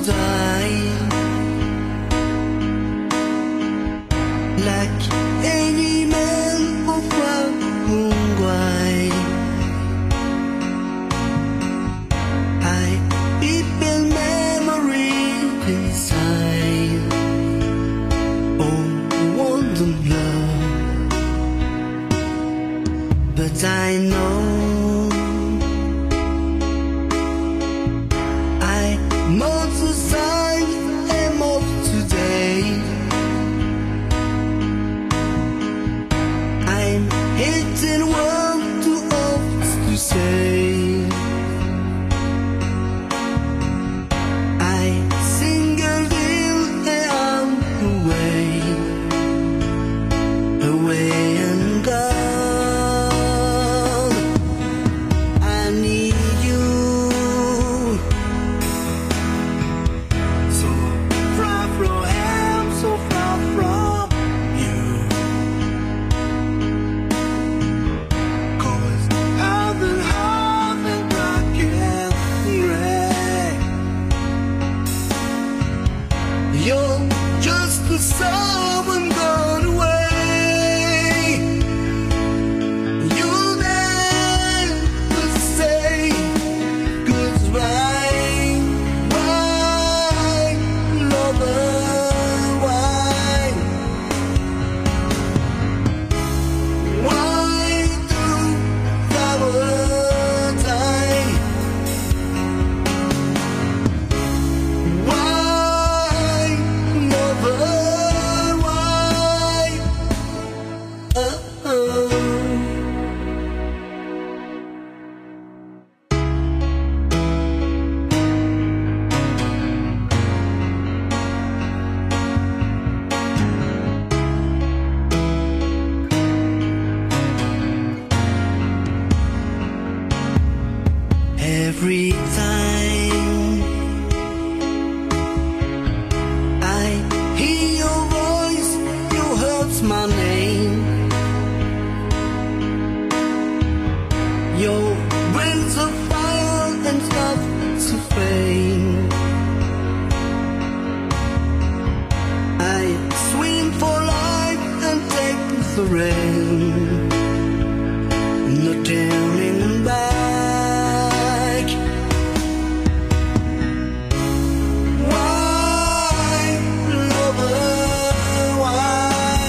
die like any man of guai. I keep in memory inside. Oh, wonder love, but I know I must decide and must today. I'm hitting one too often to say. I single deal and I'm away and gone. I need you so far from him, so far from you. 'Cause I've been hard and broken red. You're just the someone gone away. You never say goodbye. Why, lover, why? Why do flowers die? Why, lover, why? Oh. Every time I hear your voice, you hurt my name. Your winds of fire and start to fade. I swim for life and take the rain. No turning back. Why, lover, why?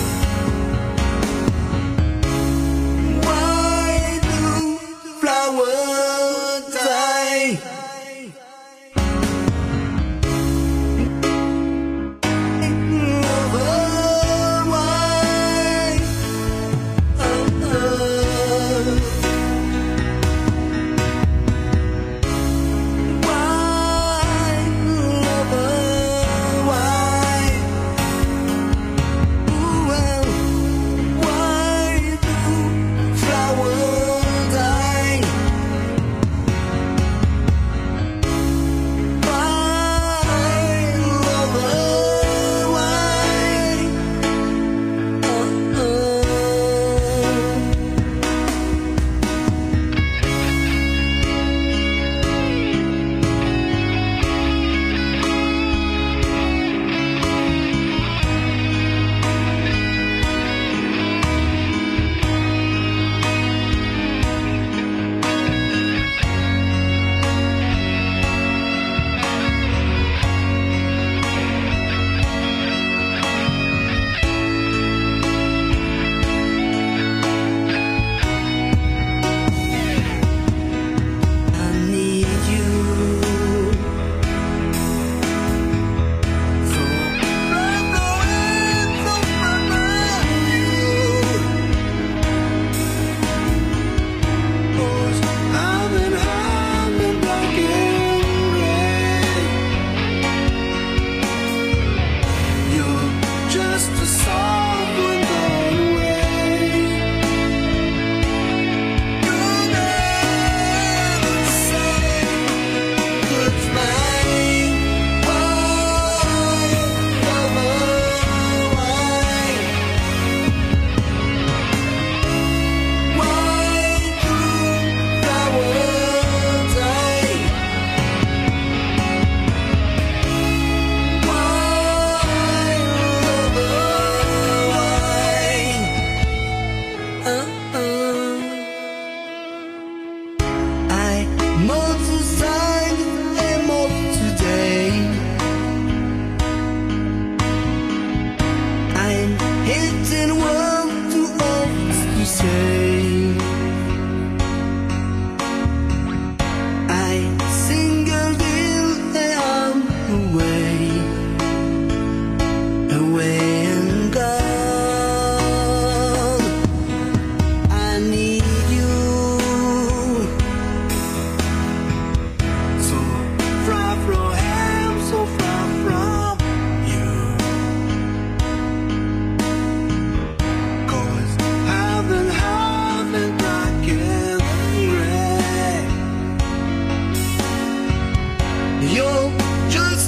Why do flowers die? Lover, why?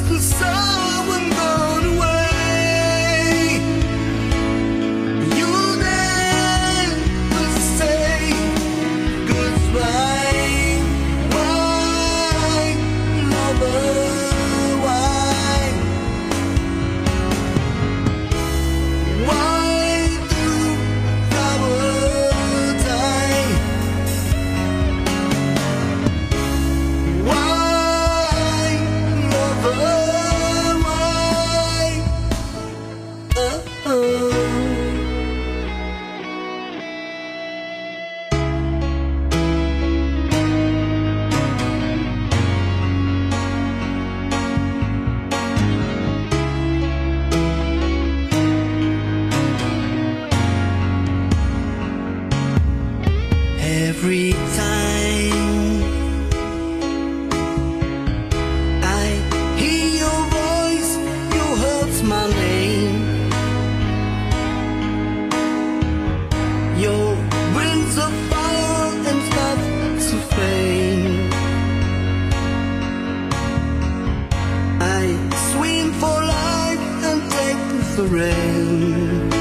for someone gone away. You never say goodbye. Why, lover, why? Why do flowers die? Why, lover, why? Oh. Every time I hear your voice, you hurt my name. Your winds of fire and start to fade. I swim for life and take the rain.